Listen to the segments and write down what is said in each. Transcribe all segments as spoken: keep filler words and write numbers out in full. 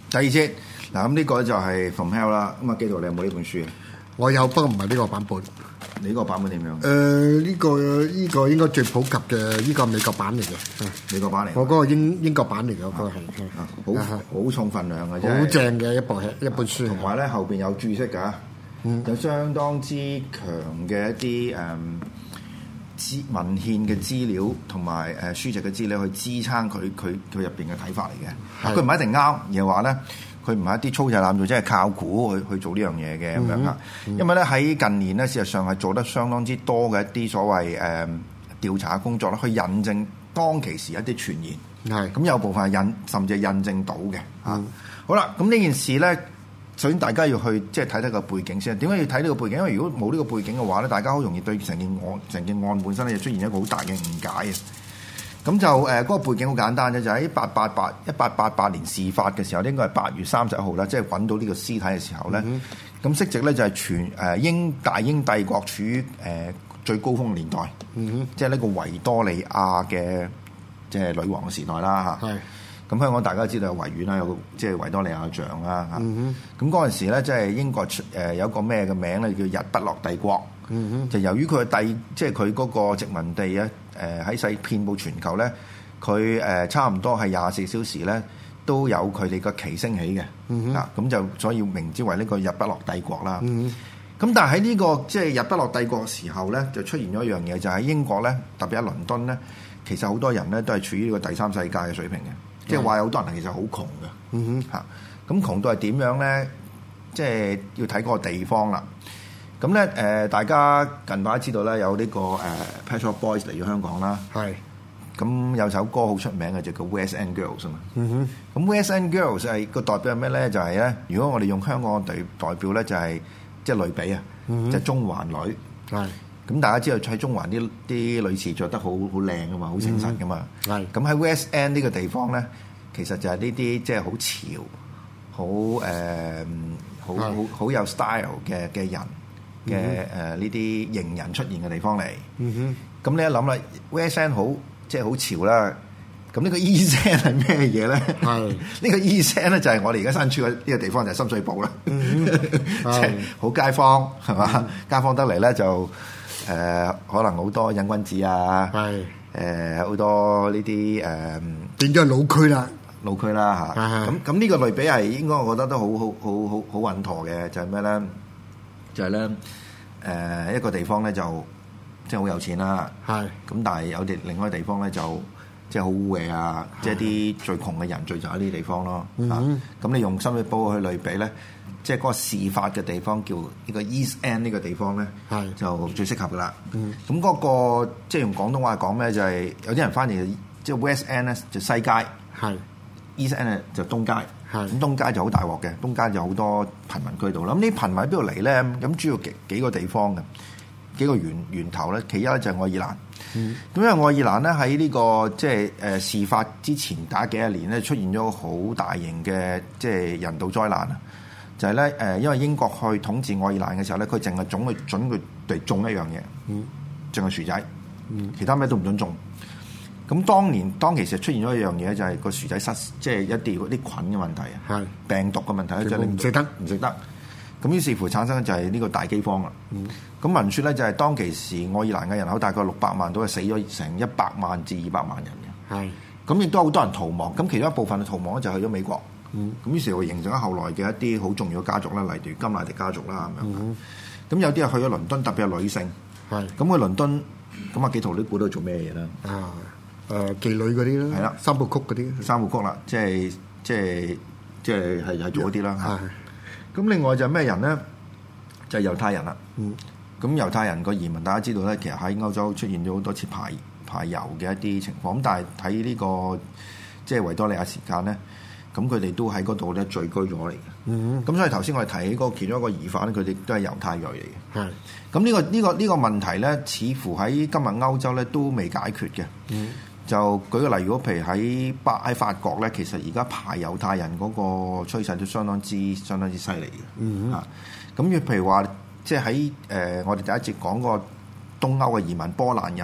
第二節嗱，咁呢個就係 From Hell 啦。咁啊，基道你有冇呢本書啊？ 我有，不過唔係呢個版本。 你嗰個版本點樣？ 誒、呃，呢、這個呢、這個應該最普及嘅，呢、這個美國版嚟嘅。 美國版嚟。 我嗰個英英國版嚟嘅，嗰、那個係。 好好重份量嘅， 好正嘅一部一本書。 同埋咧後邊有注釋㗎，嗯、有相當之強嘅一啲誒資文獻嘅資料，同埋誒書籍嘅資料去支撐佢佢佢入邊嘅睇法嚟嘅。佢唔係一定啱，而係話咧。佢唔係一啲粗製濫造，即係靠估去去做呢樣嘢嘅咁樣啊！嗯嗯、因為咧喺近年咧，事實上係做得相當之多嘅一啲所謂誒、呃、調查工作啦，去印證當其時一啲傳言。係咁、嗯、有部分係印，甚至係印證到嘅嚇。嗯、好啦，咁呢件事咧，首先大家要去即係睇睇個背景先。點解要睇呢個背景？因為如果冇呢個背景嘅話咧，大家好容易對成件案成件案本身咧就出現一個好大嘅誤解嘅。咁就誒嗰、呃那個背景好簡單啫，就喺一八八八一八八八年事發嘅時候，應該係八月三十一號啦，即係揾到呢個屍體嘅時候咧。咁息值咧就係全誒英大英帝國處於誒、呃、最高峰年代，嗯、哼即係呢個維多利亞嘅即係女王嘅時代啦嚇。係咁香港大家知道有維園啦，有個即係維多利亞像啦嚇。咁嗰陣時咧，即係英國誒、呃、有一個咩嘅名咧，叫日不落帝國。嗯、哼就由於佢嘅帝，即係佢嗰個殖民地咧。誒喺世遍佈全球咧，佢誒、呃、差唔多係廿四小時咧都有佢哋個旗升起嘅，嗯、哼啊咁就所以名之為呢個日不落帝國啦。咁、嗯、哼但係喺呢個即係日不落帝國嘅時候咧，就出現咗一樣嘢，就喺、是、英國咧，特別喺倫敦咧，其實好多人咧都係處於呢個第三世界嘅水平嘅，即係話有好多人其實好窮嘅。嚇咁、嗯哼啊、窮到係點樣咧？即係要睇嗰個地方啦。咁咧誒，大家近排知道咧有呢、這個誒、呃、Pet Shop Boys 嚟咗香港啦。係是。咁有首歌好出名嘅就叫 West End Girls 啊嘛。嗯哼。咁 West End Girls 係個代表係咩咧？就係、是、咧，如果我哋用香港嘅代代表咧，就係即係類比啊，嗯、哼即係中環女。係是。咁大家知道喺中環啲啲女士着得好好靚噶嘛，好清純噶嘛。係、嗯。咁喺 West End 呢個地方咧，其實就係呢啲即係好潮、好誒、好好好有 style 嘅嘅人。嘅誒呢啲型人出現嘅地方嚟，咁、嗯、哼你一諗啦 ，West End 好即係好潮啦。咁呢個 East End 係咩嘢咧？係呢個 East End 咧就係我哋而家身處嘅呢個地方就係深水埗啦，即係好街坊係嘛？嗯、街坊得嚟咧就誒、呃、可能好多癮君子啊，係誒好多呢啲誒變咗老區啦，老區啦嚇。咁咁呢個類比係應該我覺得都好好好好好穩妥嘅，就係咩咧？就係咧，誒一個地方咧就即係好有錢啦，係咁，但係有啲另外一個地方咧就即係好污穢啊，即係啲最窮嘅人聚集喺呢啲地方咯。啊，咁你用深水埗去類比咧，即係嗰個事發嘅地方叫呢個 East End 呢個地方咧，係就最適合噶啦。咁嗰個即係用廣東話講咧，就係有啲人翻嚟即係 West End 咧就西街，係 East End 咧就東街。係咁，東街就好大鑊嘅，東街就好多貧民區度啦。咁呢啲貧民喺邊度嚟咧？咁主要幾幾個地方嘅幾個源源頭咧。其一咧就係愛爾蘭。咁、嗯、因為愛爾蘭咧喺呢個即係誒事發之前打幾十年咧，出現咗好大型嘅即係人道災難啊！就係咧誒，因為英國去統治愛爾蘭嘅時候咧，佢淨係總去準佢哋種一樣嘢，淨係、嗯、薯仔，嗯、其他咩都唔準種。咁當年當其實出現咗一樣嘢，就係個薯仔失，即係一啲嗰啲菌嘅問題啊，係病毒嘅問題咧，就唔食得唔食得。咁於是乎產生就係呢個大饑荒啦。咁聞説咧就係當其時愛爾蘭嘅人口大概六百萬，都係死咗成一百萬至二百萬人嘅。係咁亦都好多人逃亡。咁其中一部分嘅逃亡咧就去咗美國。咁於是乎形成咗後來嘅一啲好重要嘅家族啦，例如甘迺迪家族啦咁樣。咁有啲係去咗倫敦，特別係女性。係咁去倫敦，咁啊幾圖都估到做咩嘢啦？啊！誒、呃、妓女嗰啲啦，係啦，三部曲嗰啲，三部曲啦，即係即係即係係係做嗰啲啦。係。咁另外就係咩人咧？就係、是、猶太人啦。嗯。咁猶太人個移民，大家知道咧，其實喺歐洲出現咗好多次排排猶嘅一啲情況。咁但係睇呢個即係維多利亞時間咧，咁佢哋都喺嗰度咧聚居咗嚟嘅。嗯。咁所以頭先我哋提起嗰其中一個疑犯咧，佢哋都係猶太裔嚟嘅。係。咁呢個呢個呢個問題咧，似乎喺今日歐洲咧都未解決嘅。嗯。就舉個例，如果譬如喺北喺法國咧，其實而家排猶太人嗰個趨勢都相當之相當之犀利嘅。嗯啊，咁譬如話，即係喺誒我哋第一節講過東歐嘅移民波蘭人，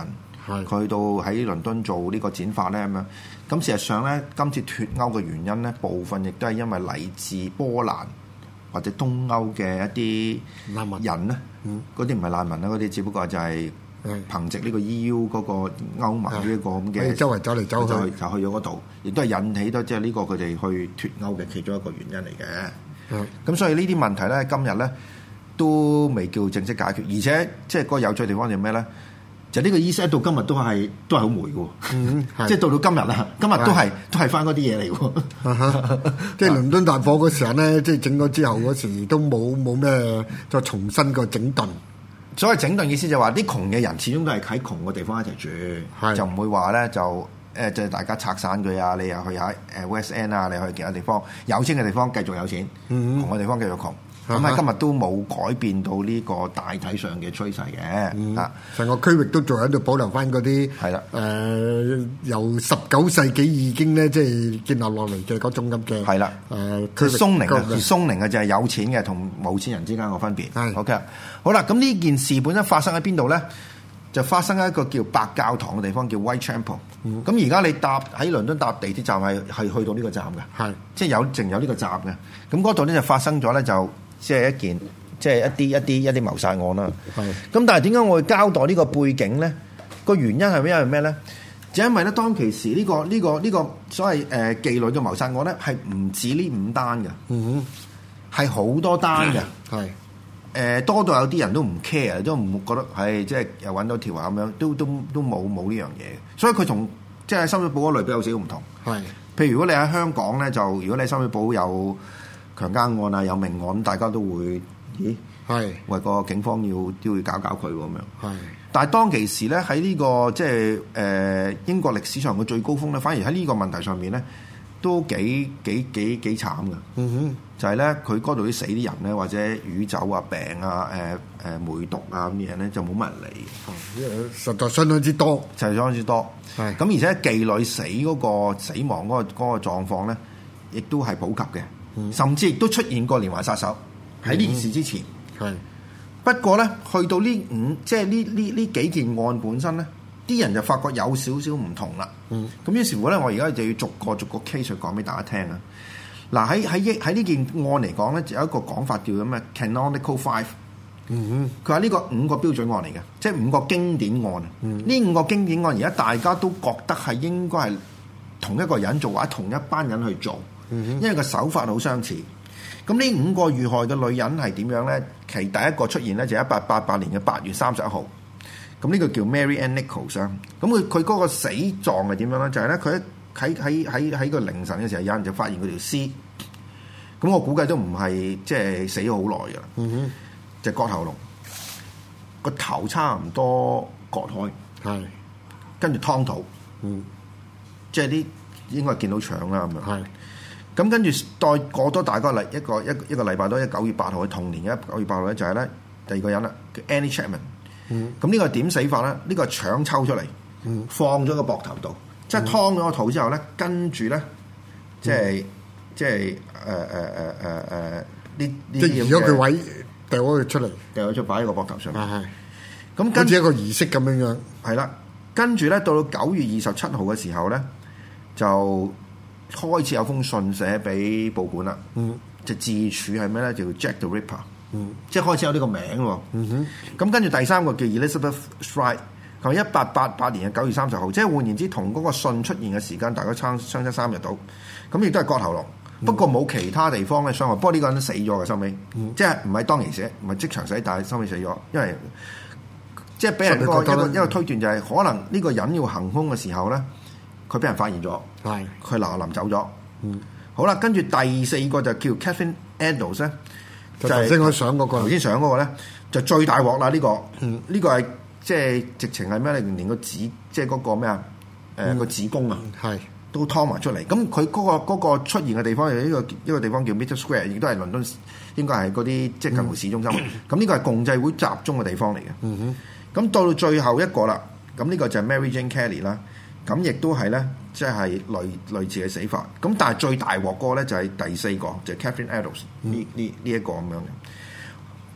佢到喺倫敦做呢個剪髮咧咁樣。咁事實上咧，今次脱歐嘅原因咧，部分亦都係因為嚟自波蘭或者東歐嘅一啲難民人咧，嗰啲唔係難民啦，嗰啲只不過就係憑藉呢個 E U 嗰個歐盟呢一個咁嘅， 周圍走嚟走去， 就去就去咗嗰度，亦都係引起到即係呢個佢哋去脱歐嘅其中一個原因嚟嘅。咁所以呢啲問題咧，今日咧都未叫正式解決，而且即係個有趣地方就係咩咧？就呢個 E C 到今日都係都係好霉嘅，嗯、即係到到今日啦，今日都係都係翻嗰啲嘢嚟嘅。 即係倫敦大火嗰時候咧，即係整咗之後嗰時都冇冇咩再重新個整頓。 所謂整頓意思就係話啲窮嘅人始終都係喺窮嘅地方一齊住，就唔會話咧就誒即係大家拆散佢啊！你又去下誒 West End 啊，你去其他地方有錢嘅地方繼續有錢，嗯、窮嘅地方繼續窮。咁喺今日都冇改變到呢個大體上嘅趨勢嘅， 嗯、 啊， 成個區域都仲喺度保留翻嗰啲係啦， 誒、呃、由十九世紀已經咧即係建立落嚟嘅嗰種咁嘅係啦，誒、呃、區域鬆寧嘅，鬆寧嘅就係有錢嘅同冇錢人之間個分別。係 OK，好啦，咁呢件事本身發生喺邊度咧？就發生喺一個叫白教堂嘅地方，叫 Whitechapel。咁而家你搭喺倫敦搭地鐵站係係去到呢個站嘅，係即係有淨有呢個站嘅。咁嗰度咧就發生咗咧就。即係一件，即係一啲一啲一啲謀殺案啦。係。咁但係點解我會交代呢個背景咧？個原因係因為咩咧？就因為咧當其時呢、呢個呢、呢個呢、呢個所謂誒、呃、妓女嘅謀殺案咧，係唔止呢五單嘅。嗯哼。係好多單嘅。係。誒、呃、多到有啲人都唔 care，都唔覺得係即係又揾到條啊咁樣，都都都冇冇呢樣嘢。所以佢同即係深水埗嗰類比有少少唔同。係。譬如如果你喺香港咧，就如果你深水埗有強姦案啊，有命案，大家都會，咦？係為個警方要都要搞搞佢咁樣。係，但係當其時咧，喺呢、這個即係誒英國歷史上嘅最高峰咧，反而喺呢個問題上面咧，都幾幾幾幾慘嘅。嗯哼，就係咧，佢嗰度啲死啲人咧，或者瘀酒啊、病啊、誒、呃、誒、呃、梅毒啊咁嘅嘢咧，就冇乜人理。係， 實在相當之多， 就係相當之多。係，咁而且妓女死嗰個死亡嗰、那個嗰、那個狀況咧，亦都係普及嘅。甚至亦都出現過連環殺手喺呢件事之前，係、嗯、不過咧，去到呢五即係呢呢呢幾件案本身咧，啲人就發覺有少少唔同啦。嗯，咁於是乎咧，我而家就要逐個逐個 case 去講俾大家聽啊。嗱喺喺喺呢件案嚟講咧，就有一個講法叫咩 Canonical Five。嗯哼，佢話呢個五個標準案嚟嘅，即係五個經典案。嗯，呢五個經典案而家大家都覺得係應該係同一個人做或者同一班人去做。因為個手法好相似，咁呢五個遇害嘅女人係點樣咧？其第一個出現咧就係一八八八年嘅八月三十一號，咁呢個叫 Mary Ann Nichols。咁佢佢嗰個死狀係點樣咧？就係咧佢喺喺喺喺個凌晨嘅時候，有人就發現佢條屍，咁我估計都唔係即係死咗好耐㗎啦。嗯哼，就割喉嚨，個頭差唔多割開，係跟住劏肚，嗯，即係啲應該係見到腸啦咁樣，係。咁跟住再過多大概禮一個一個一個禮拜多，一九月八號嘅同年嘅九月八號咧，就係咧第二個人啦，叫 Annie Chapman。嗯，咁呢個點死法咧？呢、呢個腸抽出嚟，嗯，放咗個膊頭度，嗯、即係劏咗個肚之後咧，跟住咧，即係、嗯、即係誒誒誒誒誒呢呢啲咁嘅，即係移咗佢位，掉咗佢出嚟，掉咗出擺喺個膊頭上面。係係。咁跟住一個儀式咁樣樣。係啦，跟住咧到到九月二十七號嘅時候咧，就開始有封信寫俾報館啦，嗯，就自處係咩咧？就叫 Jack the Ripper，嗯，即係開始有呢個名喎，嗯哼。咁跟住第三個叫 Elizabeth Stride，佢一八八八年嘅九月三十號，即係換言之，同嗰個信出現嘅時間大概差相差三日到，咁亦都係割喉嚨，嗯、不過冇其他地方嘅傷害。不過呢個人都死咗嘅收尾，嗯、即係唔係當其時，唔係即場死，但係收尾死咗，因為即係俾人一個一個一個推斷就係、是、可能呢個人要行兇嘅時候咧。佢俾人發現咗，係佢嗱嗱臨走咗。嗯，好啦，跟住第四個就叫 Catherine Eddowes 咧，就頭先我上嗰個，頭先上嗰個咧就最大鑊啦。呢、這個，嗯，呢個係即係直情係咩？連連個子，即係嗰個咩啊？誒、呃、個、嗯、子宮啊，係都拖埋出嚟。咁佢嗰個嗰、那個出現嘅地方，有一個一個地方叫 Mitre Square，亦都係倫敦，應該係嗰啲即係近乎市中心。咁呢、嗯、個係共濟會集中嘅地方嚟嘅。嗯哼，咁到到最後一個啦，咁呢個就係 Mary Jane Kelly 啦。咁亦都係咧，即係類類似嘅死法。咁但係最大鑊個咧就係第四個，就係、是、Catherine Eddowes 呢呢呢一個咁樣嘅。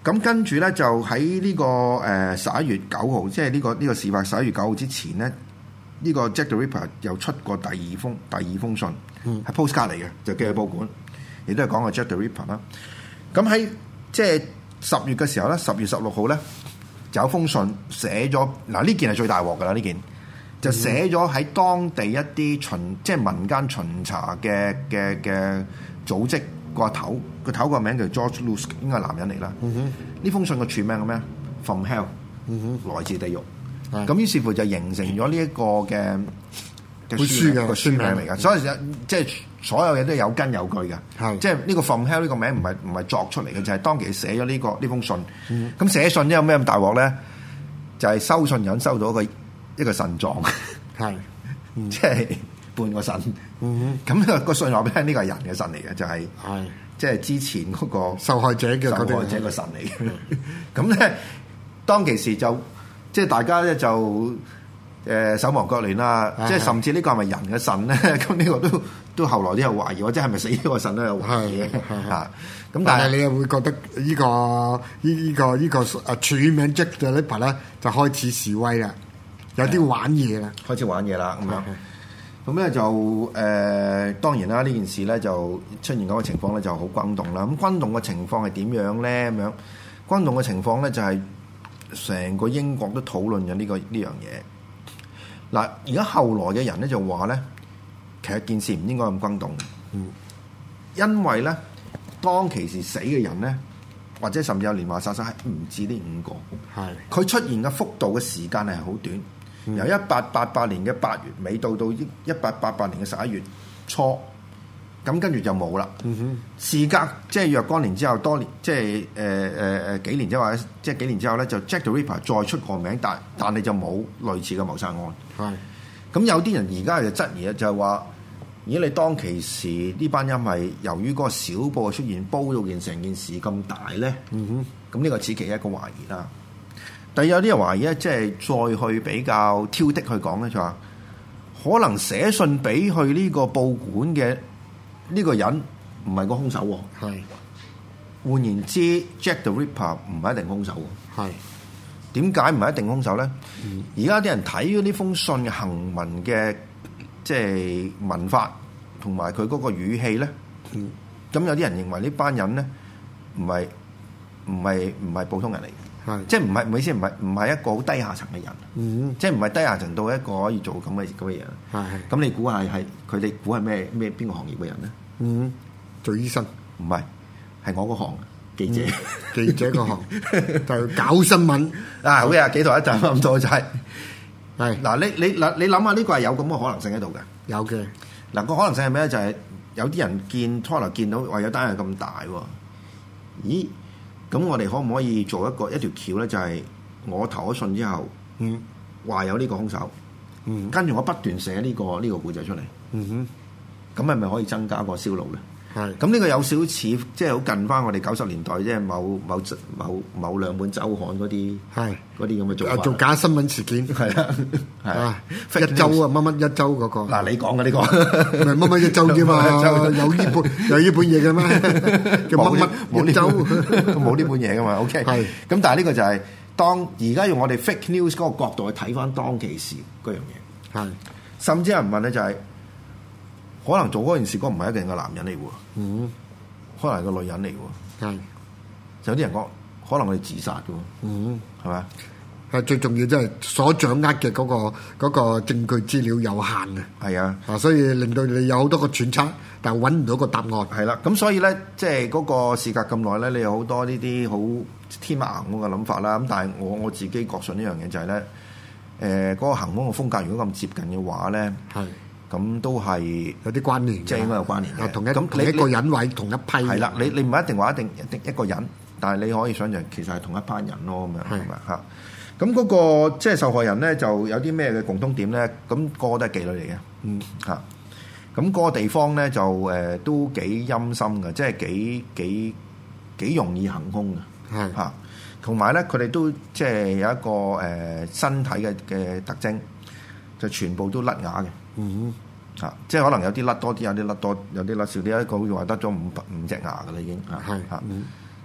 咁跟住咧就喺呢個誒十一月九號，即係呢個呢個事發十一月九號之前咧，呢個 Jack the Ripper 又出過第二封第二封信，係 postcard 嚟嘅，就寄去報館，亦都係講個 Jack the Ripper 啦。咁喺即係十月嘅時候咧，十月十六號咧，就有封信寫咗，嗱呢件係最大鑊㗎啦，呢件就寫咗喺當地一啲巡即係民間巡查嘅嘅嘅組織。個頭個頭個名叫 George Lusk， 應該係男人嚟啦。呢、嗯、封信個全名係咩 ？From Hell，、嗯、來自地獄。咁於是乎就形成咗呢一個嘅嘅書嘅個書名嚟㗎。所以即係所有嘢都有根有據嘅。即係呢個 From Hell 呢個名唔係唔係作出嚟嘅，就係、是、當其寫咗呢個呢封信。咁、嗯、寫信有咩咁大鑊咧？就係、是、收信人收到一個一個腎臟，係即係。半個腎，咁、嗯、個個信話俾你聽，呢個係人嘅腎嚟嘅，就係、是，即係之前嗰個受害者嘅受害者個腎嚟嘅。咁咧，當其時就即係大家咧就誒、呃、手忙腳亂啦，即係甚至呢個係咪人嘅腎咧？咁呢個都都後來都有懷疑，或者係咪死咗個腎都有懷疑嘅嚇。咁但係你又會覺得呢、呢個呢呢、呢個呢、呢個誒署名 Jack the Ripper 咧就開始示威啦，有啲玩嘢啦，開始玩嘢啦咁樣。咁咧就誒、呃、當然啦，呢件事咧就出現咁嘅情況咧就好轟動啦。咁轟動嘅情況係點樣咧？咁樣轟動嘅情況咧就係、是、成個英國都討論緊呢個呢樣嘢。嗱，而家後來嘅人咧就話咧，其實件事唔應該咁轟動。嗯，因為咧當其時死嘅人咧，或者甚至有連環殺手係唔止呢五個。係佢出現嘅幅度嘅時間係好短。由一八八八年嘅八月尾到到一八八八年嘅十一月初，咁跟住就冇啦。嗯哼，事隔即係若干年之後，多年即係誒誒誒幾年之後，或者即係幾年之後咧，就 Jack the Ripper 再出個名，但但係就冇類似嘅謀殺案。係，咁有啲人而家就質疑咧，就係話：咦，你當其時呢班人係由於嗰個小報嘅出現，煲到件成件事咁大咧？嗯哼，咁呢個此其一個懷疑啦。但有啲人懷疑咧，即係再去比較挑剔去講咧，就話可能寫信俾去呢個報館嘅呢個人唔係個兇手喎。係，換言之 ，Jack the Ripper 唔係一定兇手喎。係，點解唔係一定兇手咧？而家啲人睇嗰啲封信嘅行文嘅即係文法同埋佢嗰個語氣咧，咁、嗯、有啲人認為呢班人咧唔係唔係唔係普通人嚟。即係唔係唔好意思，唔係唔係一個好低下層嘅人，嗯、即係唔係低下層到一個可以做咁嘅咁嘅嘢。係咁，你估下係佢哋估係咩咩邊個行業嘅人咧？嗯，做醫生唔係，係我嗰行記者，嗯、記者嗰行就搞新聞啊！好嘅，幾台一陣咁多就係係嗱，你你嗱你諗下呢個係有咁嘅可能性喺度嘅，有嘅嗱個可能性係咩咧？就係、是、有啲人見初頭見到話有單係咁大喎，咦？咁我哋可唔可以做一個一條橋咧？就係、是、我投咗信之後，嗯，話有呢個兇手，嗯，跟住我不斷寫呢、這個呢、這個故仔出嚟，嗯哼，咁係咪可以增加個銷路咧？係，咁呢個有少少似，即係好近翻我哋九十年代，即係某某某某兩本週刊嗰啲，係嗰啲咁嘅做法，做假新聞事件，係啦，係啊，一週啊，乜乜一週嗰、那個，嗱、啊、你講嘅呢個，唔係乜乜一週啫嘛，有呢本有呢本嘢嘅咩？叫乜乜冇呢週，冇呢本嘢嘅嘛 ，OK，係，咁但係呢個就係、是、當而家用我哋 fake news 嗰個角度去睇翻當其時嗰樣嘢，係，甚至有人問咧就係、是。可能做嗰件事嗰唔係一定個男人嚟喎，嗯，可能係個女人嚟喎，係。有啲人講可能佢哋自殺嘅喎，嗯，係咪？係最重要，即係所掌握嘅嗰個嗰個證據資料有限啊，係啊，啊，所以令到你有好多個揣測，但係揾唔到個答案。係啦，咁所以咧，即係嗰個事隔咁耐咧，你有好多呢啲好天馬行空嘅諗法啦。咁但係我我自己確信呢樣嘢就係、是、咧，誒、呃、嗰、那個行兇嘅風格如果咁接近嘅話咧，係。咁都係有啲關聯，即係應該有關聯嘅。同一咁同一個人位同一批係啦，你你唔係一定話一定一定一個人，但係你可以想象其實係同一班人咯，咁樣係咪嚇？咁嗰個即係受害人咧，就有啲咩嘅共通點咧？咁個個都係妓女嚟嘅，嗯嚇。咁嗰個地方咧就誒都幾陰森嘅，即係幾幾幾容易行兇嘅，係嚇。同埋咧，佢哋都即係有一個誒身體嘅嘅特徵，就全部都甩牙嘅。嗯哼，啊，即係可能有啲甩多啲，有啲甩多，有啲甩少啲。一個好似話得咗五五隻牙㗎啦，已經嚇嚇。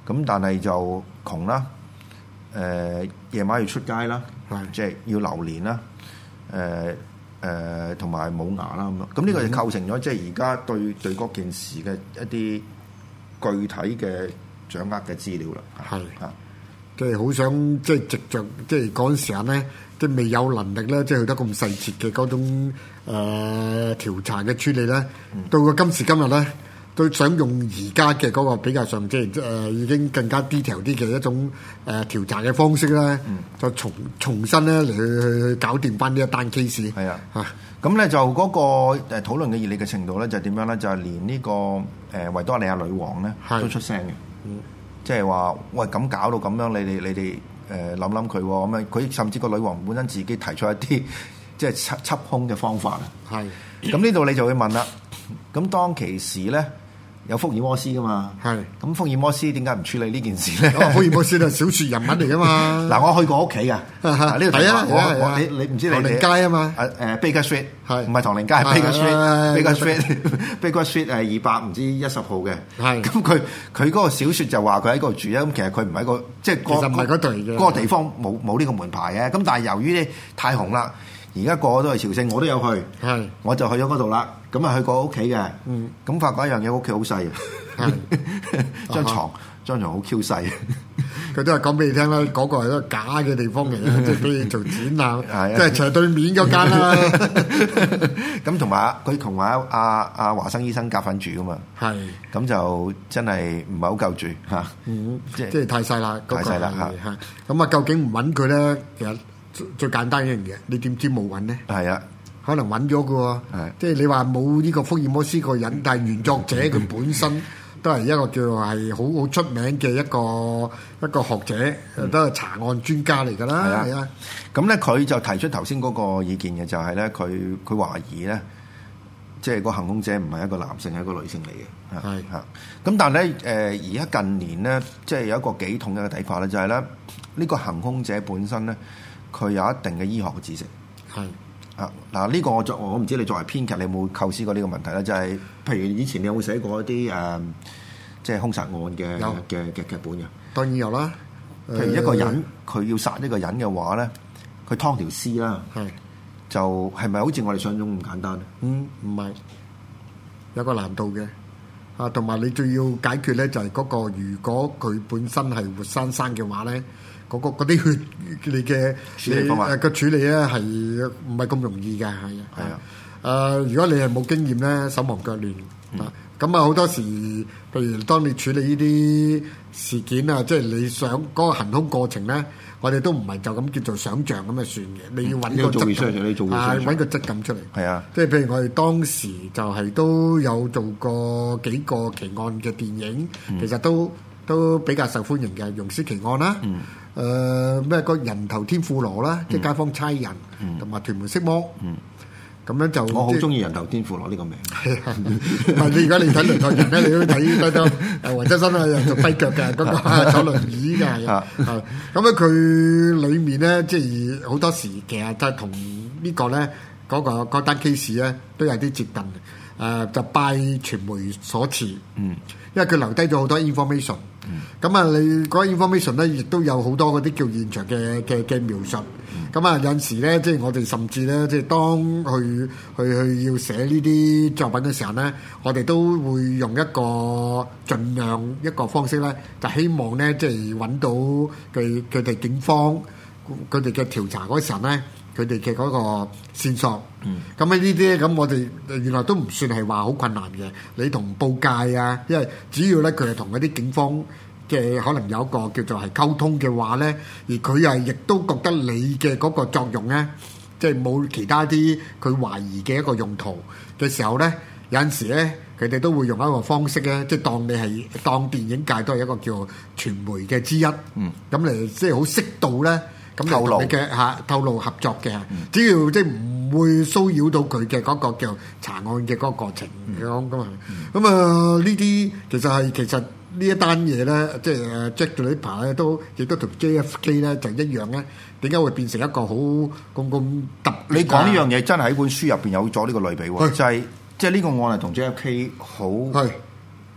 咁但係就窮啦，誒、呃、夜晚要出街啦，即係要流連啦，誒誒同埋冇牙啦咁樣。咁呢個就構成咗即係而家對對嗰件事嘅一啲具體嘅掌握嘅資料啦。係啊， 即係好想即係藉著即係嗰陣時間咧，即係未有能力咧，即係去得咁細節嘅嗰種誒、呃、調查嘅處理咧，嗯、到個今時今日咧。都想用而家嘅嗰個比較上即係誒已經更加 detail 啲嘅一種誒、呃、調查嘅方式咧，嗯、就重重新咧嚟去去去搞掂翻呢一單 case。係啊，嚇咁咧就嗰個誒討論嘅熱烈嘅程度咧就點樣咧？就係、是、連呢、這個誒、呃、維多利亞女王咧都出聲嘅，嗯、即係話喂咁搞到咁樣，你哋你哋誒諗諗佢咁樣，佢甚至個女王本身自己提出一啲即係緝緝兇嘅方法啊。係咁呢度你就會問啦，咁當其時咧？有福爾摩斯噶嘛？係咁，福爾摩斯點解唔處理呢件事咧？ 福爾摩斯係小説人物嚟噶嘛？ 嗱，我去過屋企噶，呢度睇啊！我我你你唔知你唐寧街啊嘛？ 誒誒，Baker Street 係唔係唐寧街？係 Baker Street，Baker Street，Baker Street 係二百唔知一十號嘅。係咁，佢佢嗰個小説就話佢喺嗰度住啊。咁其實佢唔係一個即係其實唔係嗰度嘅嗰個地方冇冇呢個門牌嘅。咁但係由於咧太紅啦。而家個個都係朝聖，我都有去，係我就去咗嗰度啦。咁啊去過屋企嘅，嗯，咁發覺一樣嘢，屋企好細，張床張床好 Q 細。 佢都係講俾你聽啦，嗰個係一個假嘅地方嚟嘅，即係俾你做展覽，即係斜對面嗰間啦。 咁同埋佢同埋阿阿華生醫生夾份住噶嘛，係咁就真係唔係好夠住嚇， 即係即係太細啦， 太細啦嚇。咁啊，究竟唔揾佢咧？其實最簡單一樣嘢，你點知冇揾呢？係啊，可能揾咗嘅喎。係，即係你話冇呢個福爾摩斯個人，但係原作者佢本身都係一個叫做係好好出名嘅一個一個學者，嗯、都係查案專家嚟㗎啦。係啊， 咁咧佢就提出頭先嗰個意見嘅，就係咧佢佢懷疑咧，即係個行兇者唔係一個男性，係一個女性嚟嘅。係嚇，咁但係咧誒，而家近年咧，即係有一個幾統一嘅睇法咧，就係咧呢個行兇者本身咧。佢有一定嘅醫學嘅知識，係啊嗱，呢個我作我唔知你作為編劇，你有冇構思過呢個問題咧？就係、是、譬如以前你有冇寫過一啲誒、呃，即係兇殺案嘅嘅嘅劇本嘅？ 當然有啦。 譬如一個人佢、呃、要殺一個人嘅話咧，佢劏條屍啦，係就係咪好似我哋想像中咁簡單咧？ 嗯，唔係，有個難度嘅啊，同埋你最要解決咧就係嗰個，如果佢本身係活生生嘅話咧。嗰啲血你嘅處理方法誒個處理咧係唔係咁容易嘅？係啊，係啊。誒，如果你係冇經驗咧，手忙腳亂啊。咁啊，好多時，譬如當你處理呢啲事件啊，即係你想嗰個行兇過程咧，我哋都唔係就咁叫做想像咁就算嘅。你要揾個質感，啊，揾個質感出嚟。係啊，即係譬如我哋當時就係都有做過幾個奇案嘅電影，其實都都比較受歡迎嘅，《溶屍奇案》啦。誒咩個人頭天婦羅啦，即係街坊差人，同埋屯門色魔，咁樣就我好中意人頭天婦羅呢個名。 係啊，你如果你睇輪胎人咧，你都睇得到誒黃秋生啊，做跛腳嘅嗰個坐輪椅嘅，係咁咧佢裡面咧，即係好多時其實就係同呢個咧嗰個嗰單 case 咧都有啲接近。誒就拜傳媒所賜，嗯，因為佢留低咗好多 information，咁啊，你嗰 information 咧，亦都有好多嗰啲叫現場嘅嘅嘅描述，咁啊，有陣時咧，即係我哋甚至咧，即係當去去去要寫呢啲作品嘅時候咧，我哋都會用一個盡量一個方式咧，就希望咧，即係揾到佢佢哋警方佢哋嘅調查嗰時候咧。佢哋嘅嗰個線索，咁喺呢啲咧，咁我哋原來都唔算係話好困難嘅。你同報界啊，因為只要咧佢係同嗰啲警方嘅可能有一個叫做係溝通嘅話咧，而佢係亦都覺得你嘅嗰個作用咧，即係冇其他啲佢懷疑嘅一個用途嘅時候咧，有陣時咧佢哋都會用一個方式咧，即係當你係當電影界都係一個叫傳媒嘅之一，咁嚟即係好適度咧。咁透露嘅嚇，透露合作嘅，嗯、只要即係唔會騷擾到佢嘅嗰個叫查案嘅嗰個過程咁咁啊，咁啊呢啲其實係其實呢一單嘢咧，即係 Jack the Ripper 咧都亦都同 J F K 咧就一樣咧，點解會變成一個好咁咁特？你講呢樣嘢真係喺本書入邊有咗呢個類比喎，就係即係呢個案係同 J F K 好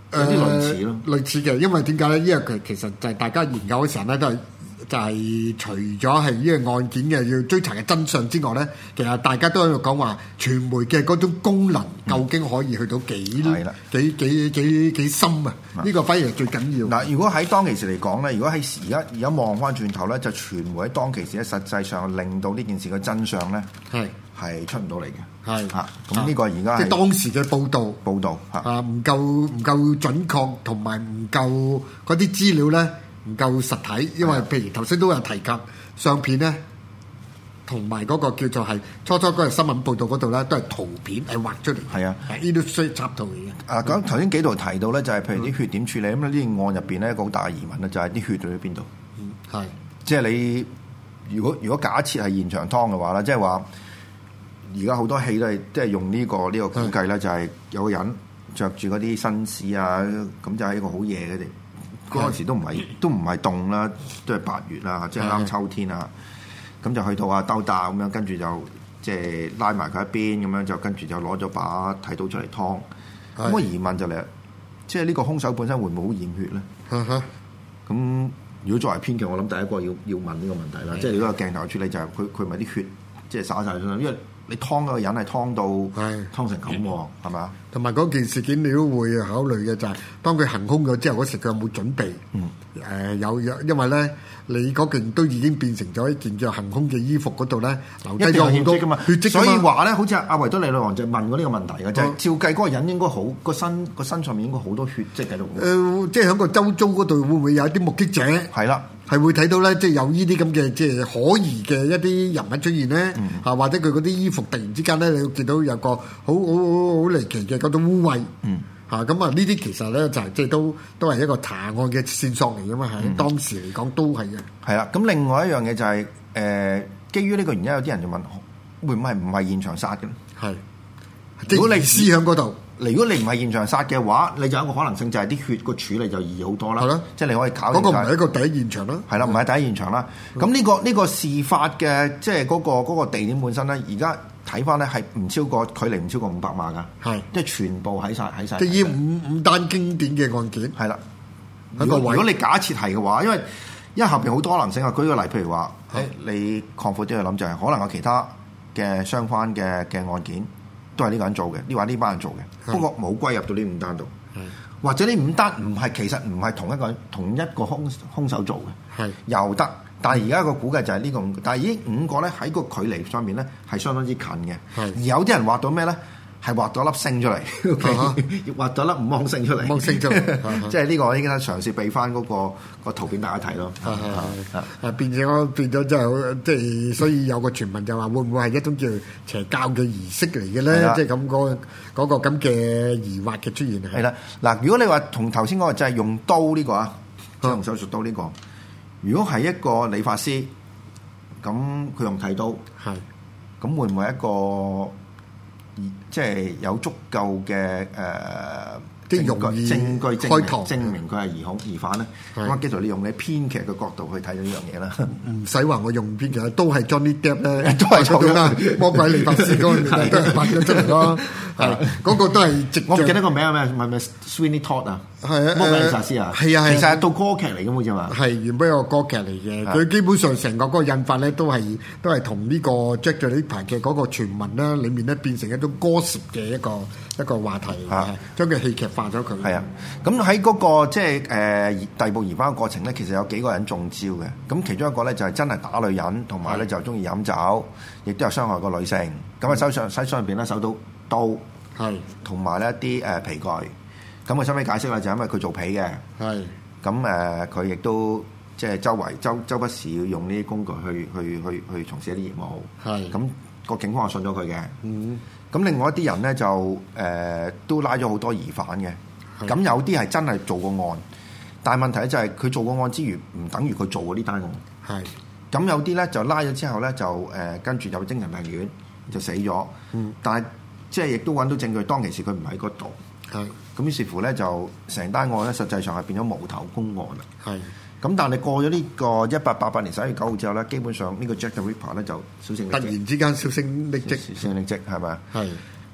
有啲類似咯、 呃，類似嘅，因為點解咧？因為佢其實就係大家研究嘅時候咧，都係就係、是、除咗係呢個案件嘅要追查嘅真相之外咧，其實大家都喺度講話傳媒嘅嗰種功能究竟可以去到幾、嗯、幾幾幾幾深啊？呢、嗯、個反而係最緊要。 嗱，如果喺當其時嚟講咧，如果喺而家而家望翻轉頭咧，就傳媒喺當其時咧，實際上令到呢件事嘅真相咧係係出唔到嚟嘅。係嚇，咁呢個而家即係當時嘅報導報導嚇啊，唔夠唔夠準確，同埋唔夠嗰啲資料咧唔夠實體，因為譬如頭先都有提及相片咧，同埋嗰個叫做係初初嗰日新聞報導嗰度咧，都係圖片係畫出嚟。係啊，呢啲需插圖嚟嘅。 啊，咁頭先幾度提到咧，就係譬如啲血點處理咁呢、嗯、件案入邊咧，一個好大嘅疑問咧，就係啲血去咗邊度？嗯，係。即係你如果如果假設係現場劏嘅話咧，即係話。而家好多戲都係即係用呢、這個呢、這個估計咧，就係有個人着住嗰啲紳士啊，咁就係一個好夜嘅地，嗰陣時都唔係都唔係凍啦，都係八月啦，即係啱秋天啊，咁就去到啊兜搭咁樣，跟住就即係拉埋佢一邊咁樣，就跟住就攞咗把剃刀出嚟劏。咁個疑問就嚟，即係呢個兇手本身會唔會好驗血咧？咁、嗯、如果作為編劇，我諗第一個要要問呢個問題啦，即係如果個鏡頭處理就係佢佢咪啲血即係灑晒出嚟，因為你劏嗰個人係劏到劏成咁喎，係嘛？同埋嗰件事件你都會考慮嘅就係、是，當佢行兇咗之後嗰時佢有冇準備？嗯，誒、呃、有有，因為咧你嗰件都已經變成咗一件叫行兇嘅衣服嗰度咧，留低咗好多血跡㗎嘛。血跡，所以話咧，好似阿維多利女王就問過呢個問題嘅，就係、是、照計嗰個人應該好個身個身上面應該好多血跡喺度。誒、 呃，即係喺個周遭嗰度會唔會有一啲目擊者？係啦。係會睇到咧，即係有呢啲咁嘅即係可疑嘅一啲人物出現咧，嚇、嗯、或者佢嗰啲衣服突然之間咧，你會見到有個好好好好離奇嘅嗰種污穢，嚇咁啊！呢啲其實咧就係即係都都係一個查案嘅線索嚟噶嘛，喺、嗯、當時嚟講都係嘅。係啦，咁另外一樣嘢就係、是、誒、呃，基於呢個原因，有啲人就問會唔會唔係現場殺嘅咧？係，如果你屍喺嗰度。如果你唔係現場殺嘅話，你就有一個可能性就係啲血個處理就易好多啦。係咯，即係你可以搞嗰個唔係一個第一現場啦。係啦，唔係第一現場啦。咁呢、呢個呢、呢個事發嘅即係嗰個嗰、嗰個地點本身咧，而家睇翻咧係唔超過距離唔超過五百碼㗎。係，即係全部喺晒喺晒。即係五五單經典嘅案件。係啦，如果如果你假設係嘅話，因為因為後邊好多可能性啊。舉個例，譬如話，誒你擴闊啲去諗，就係可能有其他嘅相關嘅嘅案件。都係呢個人做嘅，呢話呢班人做嘅，不過冇歸入到呢五單度，或者呢五單唔係其實唔係同一個同一個兇兇手做嘅，係又得，但係而家個估計就係呢個五，但係呢五個咧喺個距離上面咧係相當之近嘅，而有啲人畫到咩咧？係畫咗粒星出嚟，畫咗粒五芒星出嚟，五芒星出嚟，即係呢個我應該嘗試俾翻嗰個個圖片大家睇咯。係變咗變咗，即係即係，所以有個傳聞就話會唔會係一種叫邪教嘅儀式嚟嘅咧？即係咁嗰嗰個咁嘅疑惑嘅出現係啦。嗱，如果你話同頭先嗰個就係用刀呢個啊，即係用手術刀呢個，如果係一個理髮師，咁佢用剃刀，係咁會唔會一個？即係有足夠嘅誒，即係容易證據證明證明佢係疑兇疑犯咧。咁啊，繼續你用你編劇嘅角度去睇到呢樣嘢啦。唔使話我用編劇，都係 Johnny Depp 咧，都係做啦。魔鬼理髮師嗰個都係拍咗出嚟咯。係嗰個都係直。我唔記得個名係咩？係咪 Sweeney Todd 啊？係啊，魔鬼理髮師啊。係啊，其實係套歌劇嚟嘅，好似話。係原本一個歌劇嚟嘅，佢基本上成個嗰個印法咧，都係都係同呢個 Jack the Ripper嘅嗰個傳聞咧，裡面咧變成一種歌詞嘅一個一個話題，啊、將佢戲劇化咗佢。係啊，咁喺嗰個即係誒逮捕疑犯嘅過程咧，其實有幾個人中招嘅。咁其中一個咧就係真係打女人，同埋咧就中意飲酒，亦都有傷害過女性。咁喺手上喺手入邊咧搜到刀，係同埋咧啲誒皮具。咁佢收尾解釋啦，就係因為佢做皮嘅。係咁誒，佢亦都即係周圍周周不時要用呢啲工具去去去去從事一啲業務。係咁、個警方就信咗佢嘅。嗯。咁另外一啲人咧就誒、呃、都拉咗好多疑犯嘅，咁有啲係真係做過案，但係問題咧就係佢做過案之餘，唔等於佢做過呢單案。係，咁有啲咧就拉咗之後咧就誒跟住入精神病院就死咗。嗯，但係即係亦都揾到證據，當其時佢唔喺嗰度。係，咁於是乎咧就成單案咧實際上係變咗無頭公案啦。係。咁但係過咗呢個一八八八年十一月九號之後咧，基本上呢個 Jack the Ripper 咧就銷聲匿跡。突然之間銷聲匿跡，銷聲匿跡係咪？係。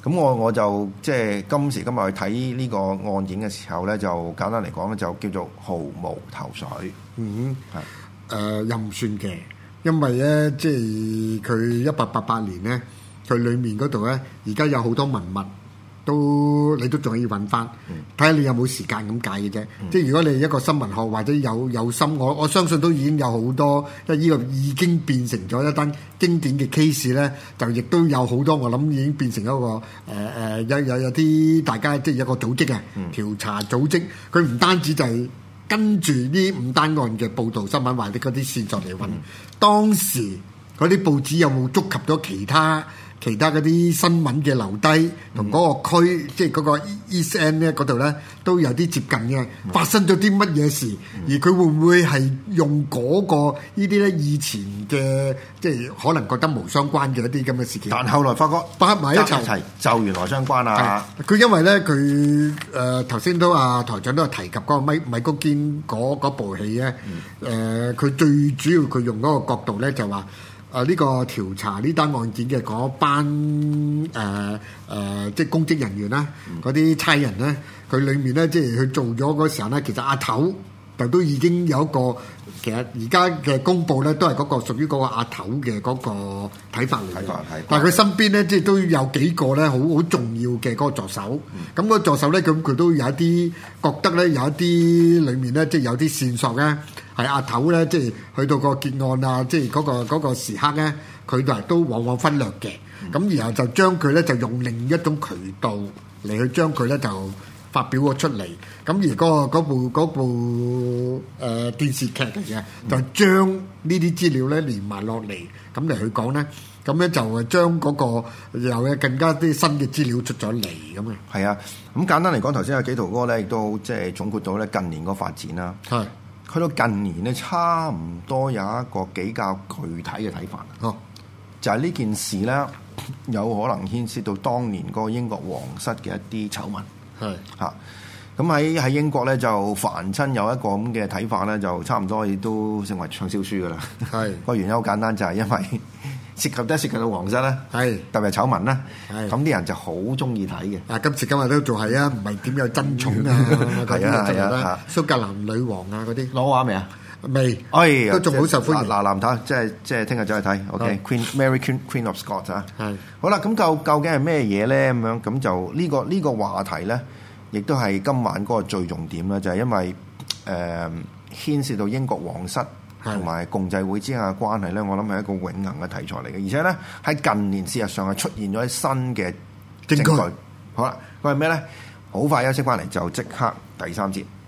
咁我我就即係今時今日去睇呢個案件嘅時候咧，就簡單嚟講咧，就叫做毫無頭緒。 嗯， 係誒、呃、又唔算嘅，因為咧即係佢一八八八年咧，佢裡面嗰度咧，而家有好多文物。都你都仲可以揾翻，睇下你有冇時間咁解嘅啫。嗯、即係如果你一個新聞學或者有有心，我我相信都已經有好多，因為呢個已經變成咗一單經典嘅 case 咧，就亦都有好多我諗已經變成一個誒誒、呃、有有有啲大家即係一個組織啊，嗯、調查組織，佢唔單止就係跟住呢五單案嘅報導新聞或者嗰啲線索嚟揾，嗯、當時嗰啲報紙有冇觸及咗其他？其他嗰啲新聞嘅留低同嗰個區，嗯、即係嗰個 East End 咧嗰度咧，都有啲接近嘅。嗯、發生咗啲乜嘢事，嗯、而佢會唔會係用嗰、嗰個呢啲咧以前嘅，即係可能覺得無相關嘅一啲咁嘅事件？但後來發覺擺埋一齊， 就原來相關啊！ 佢因為咧，佢誒頭先都啊台長都有提及嗰個米米高堅嗰部戲咧，誒佢、嗯呃、最主要佢用嗰個角度咧就話。誒呢、啊這個調查呢單案件嘅嗰班誒誒、呃呃、即係公職人員啦，嗰啲差人咧，佢裡面咧即係佢做咗嗰時候咧，其實阿頭就都已經有一個，其實而家嘅公佈咧都係嗰個屬於嗰個阿頭嘅嗰個睇法嚟嘅。但係佢身邊咧即係都有幾個咧好好重要嘅嗰個助手。咁、嗯、個助手咧咁佢都有一啲覺得咧有一啲裡面咧即係有啲線索咧。係阿頭咧，即係去到個結案啊，即係嗰個嗰個時刻咧，佢就係都往往忽略嘅。咁、嗯、然後就將佢咧就用另一種渠道嚟去將佢咧就發表咗出嚟。咁而嗰、嗰個嗰部嗰部誒、呃、電視劇嚟嘅，嗯、就將呢啲資料咧連埋落嚟，咁嚟去講咧，咁咧就係將嗰個有更加啲新嘅資料出咗嚟咁啊。 係啊，咁簡單嚟講，頭先阿紀陶哥咧亦都即係總括到咧近年個發展啦。係。去到近年咧，差唔多有一個比較具體嘅睇法。哦，就係呢件事咧，有可能牽涉到當年嗰個英國皇室嘅一啲醜聞。係嚇是，咁喺喺英國咧，就凡親有一個咁嘅睇法咧，就差唔多亦都成為暢銷書噶啦。係個是原因好簡單，就係因為涉及得涉及到皇室咧，係是特別係醜聞啦。係咁啲人就好中意睇嘅。啊，今時今日都仲係啊，唔係點有爭寵啊？係啊係啊，蘇格蘭女王啊嗰啲攞畫未啊？未，哎，都仲好受歡迎。嗱，藍太，即係即係聽日走去睇。OK，Queen Mary Queen Queen of Scots 啊。係。好啦，咁究究竟係咩嘢咧？咁樣咁就呢個呢個話題咧，亦都係今晚嗰個最重點啦。就係因為誒牽涉到英國皇室同埋共濟會之間嘅關係咧，我諗係一個永恆嘅題材嚟嘅。而且咧喺近年事實上係出現咗啲新嘅證據。好啦，佢係咩咧？好快休息翻嚟就即刻第三節。